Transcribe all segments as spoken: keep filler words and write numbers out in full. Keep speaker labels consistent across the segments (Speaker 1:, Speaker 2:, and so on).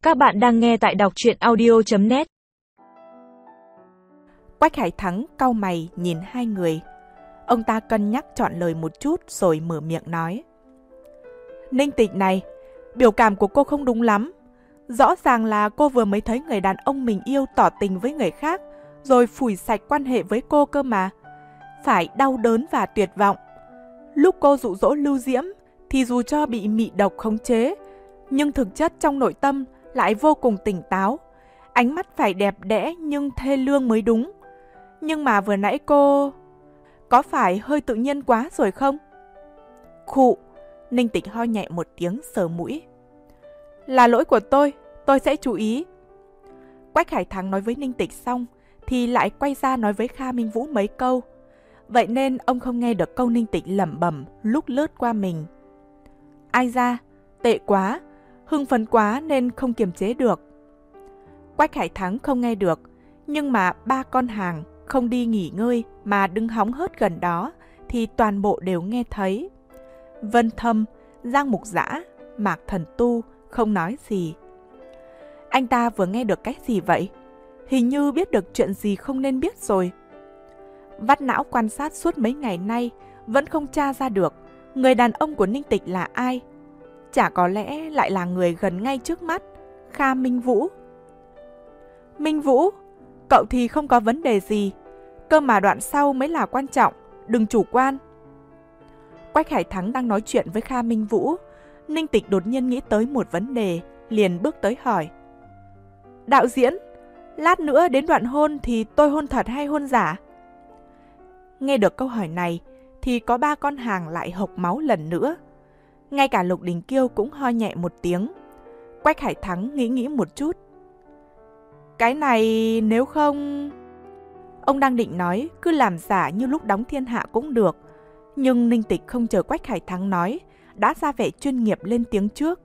Speaker 1: Các bạn đang nghe tại đọc truyện audio chấm net.
Speaker 2: Quách Hải Thắng cau mày nhìn hai người. Ông ta cân nhắc chọn lời một chút rồi mở miệng nói. Ninh Tịch này, biểu cảm của cô không đúng lắm. Rõ ràng là cô vừa mới thấy người đàn ông mình yêu tỏ tình với người khác, rồi phủi sạch quan hệ với cô cơ mà. Phải đau đớn và tuyệt vọng. Lúc cô dụ dỗ Lưu Diễm, thì dù cho bị mị độc khống chế, nhưng thực chất trong nội tâm lại vô cùng tỉnh táo. Ánh mắt phải đẹp đẽ nhưng thê lương mới đúng. Nhưng mà vừa nãy cô... có phải hơi tự nhiên quá rồi không? Khụ, Ninh Tịch ho nhẹ một tiếng sờ mũi. Là lỗi của tôi, tôi sẽ chú ý. Quách Hải Thắng nói với Ninh Tịch xong, thì lại quay ra nói với Kha Minh Vũ mấy câu. Vậy nên ông không nghe được câu Ninh Tịch lẩm bẩm lúc lướt qua mình. Ai ra, tệ quá, hưng phấn quá nên không kiềm chế được. Quách Hải Thắng không nghe được, nhưng mà ba con hàng không đi nghỉ ngơi mà đứng hóng hớt gần đó thì toàn bộ đều nghe thấy. Vân Thâm, Giang Mục Dã, Mạc Thần Tu không nói gì. Anh ta vừa nghe được cái gì vậy? Hình như biết được chuyện gì không nên biết rồi. Vắt não quan sát suốt mấy ngày nay vẫn không tra ra được người đàn ông của Ninh Tịch là ai. Chả có lẽ lại là người gần ngay trước mắt, Kha Minh Vũ. Minh Vũ, cậu thì không có vấn đề gì, cơ mà đoạn sau mới là quan trọng, đừng chủ quan. Quách Hải Thắng đang nói chuyện với Kha Minh Vũ, Ninh Tịch đột nhiên nghĩ tới một vấn đề, liền bước tới hỏi. Đạo diễn, lát nữa đến đoạn hôn thì tôi hôn thật hay hôn giả? Nghe được câu hỏi này thì có ba con hàng lại hộc máu lần nữa. Ngay cả Lục Đình Kiêu cũng ho nhẹ một tiếng. Quách Hải Thắng nghĩ nghĩ một chút. Cái này nếu không... Ông đang định nói cứ làm giả như lúc đóng Thiên Hạ cũng được. Nhưng Ninh Tịch không chờ Quách Hải Thắng nói, đã ra vẻ chuyên nghiệp lên tiếng trước.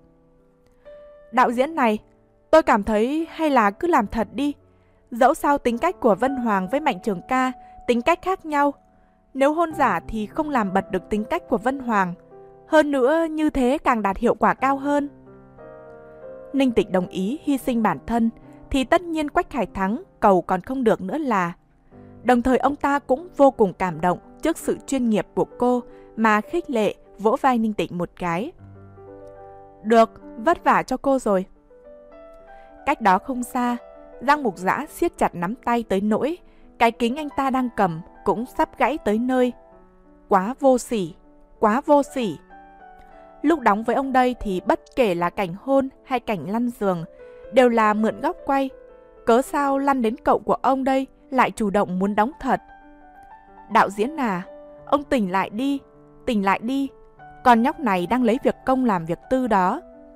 Speaker 2: Đạo diễn này, tôi cảm thấy hay là cứ làm thật đi. Dẫu sao tính cách của Vân Hoàng với Mạnh Trường Ca tính cách khác nhau. Nếu hôn giả thì không làm bật được tính cách của Vân Hoàng. Hơn nữa như thế càng đạt hiệu quả cao hơn. Ninh Tịch đồng ý hy sinh bản thân thì tất nhiên Quách Hải Thắng cầu còn không được nữa là. Đồng thời ông ta cũng vô cùng cảm động trước sự chuyên nghiệp của cô mà khích lệ vỗ vai Ninh Tịch một cái. Được, vất vả cho cô rồi. Cách đó không xa, Giang Mục Dã siết chặt nắm tay tới nỗi cái kính anh ta đang cầm cũng sắp gãy tới nơi. Quá vô sỉ, quá vô sỉ. Lúc đóng với ông đây thì bất kể là cảnh hôn hay cảnh lăn giường đều là mượn góc quay. Cớ sao lăn đến cậu của ông đây lại chủ động muốn đóng thật? Đạo diễn à, ông tỉnh lại đi, tỉnh lại đi. Con nhóc này đang lấy việc công làm việc tư đó.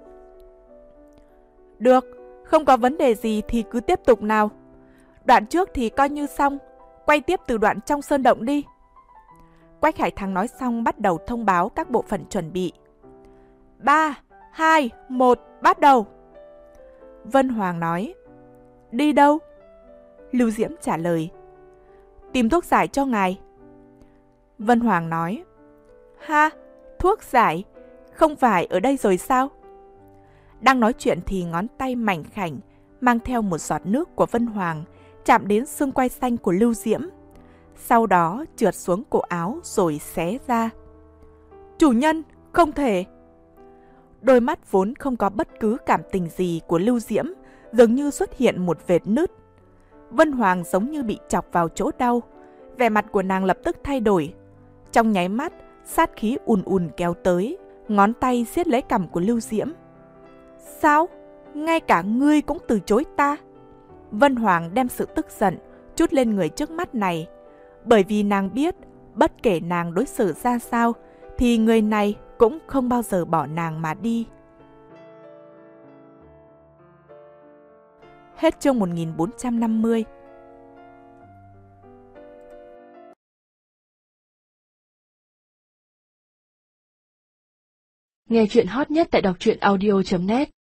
Speaker 2: Được, không có vấn đề gì thì cứ tiếp tục nào. Đoạn trước thì coi như xong, quay tiếp từ đoạn trong sơn động đi. Quách Hải Thắng nói xong bắt đầu thông báo các bộ phận chuẩn bị. ba, hai, một, bắt đầu. Vân Hoàng nói. Đi đâu? Lưu Diễm trả lời. Tìm thuốc giải cho ngài. Vân Hoàng nói. Ha, thuốc giải? Không phải ở đây rồi sao? Đang nói chuyện thì ngón tay mảnh khảnh mang theo một giọt nước của Vân Hoàng chạm đến xương quai xanh của Lưu Diễm. Sau đó trượt xuống cổ áo rồi xé ra. Chủ nhân, không thể. Đôi mắt vốn không có bất cứ cảm tình gì của Lưu Diễm dường như xuất hiện một vệt nứt. Vân Hoàng giống như bị chọc vào chỗ đau. Vẻ mặt của nàng lập tức thay đổi. Trong nháy mắt, sát khí ùn ùn kéo tới, ngón tay siết lấy cằm của Lưu Diễm. Sao? Ngay cả ngươi cũng từ chối ta? Vân Hoàng đem sự tức giận trút lên người trước mắt này. Bởi vì nàng biết, bất kể nàng đối xử ra sao, thì người này cũng không bao giờ bỏ nàng mà đi. Hết chương một nghìn bốn trăm năm mươi.
Speaker 1: Nghe chuyện hot nhất tại đọc truyện audio chấm net.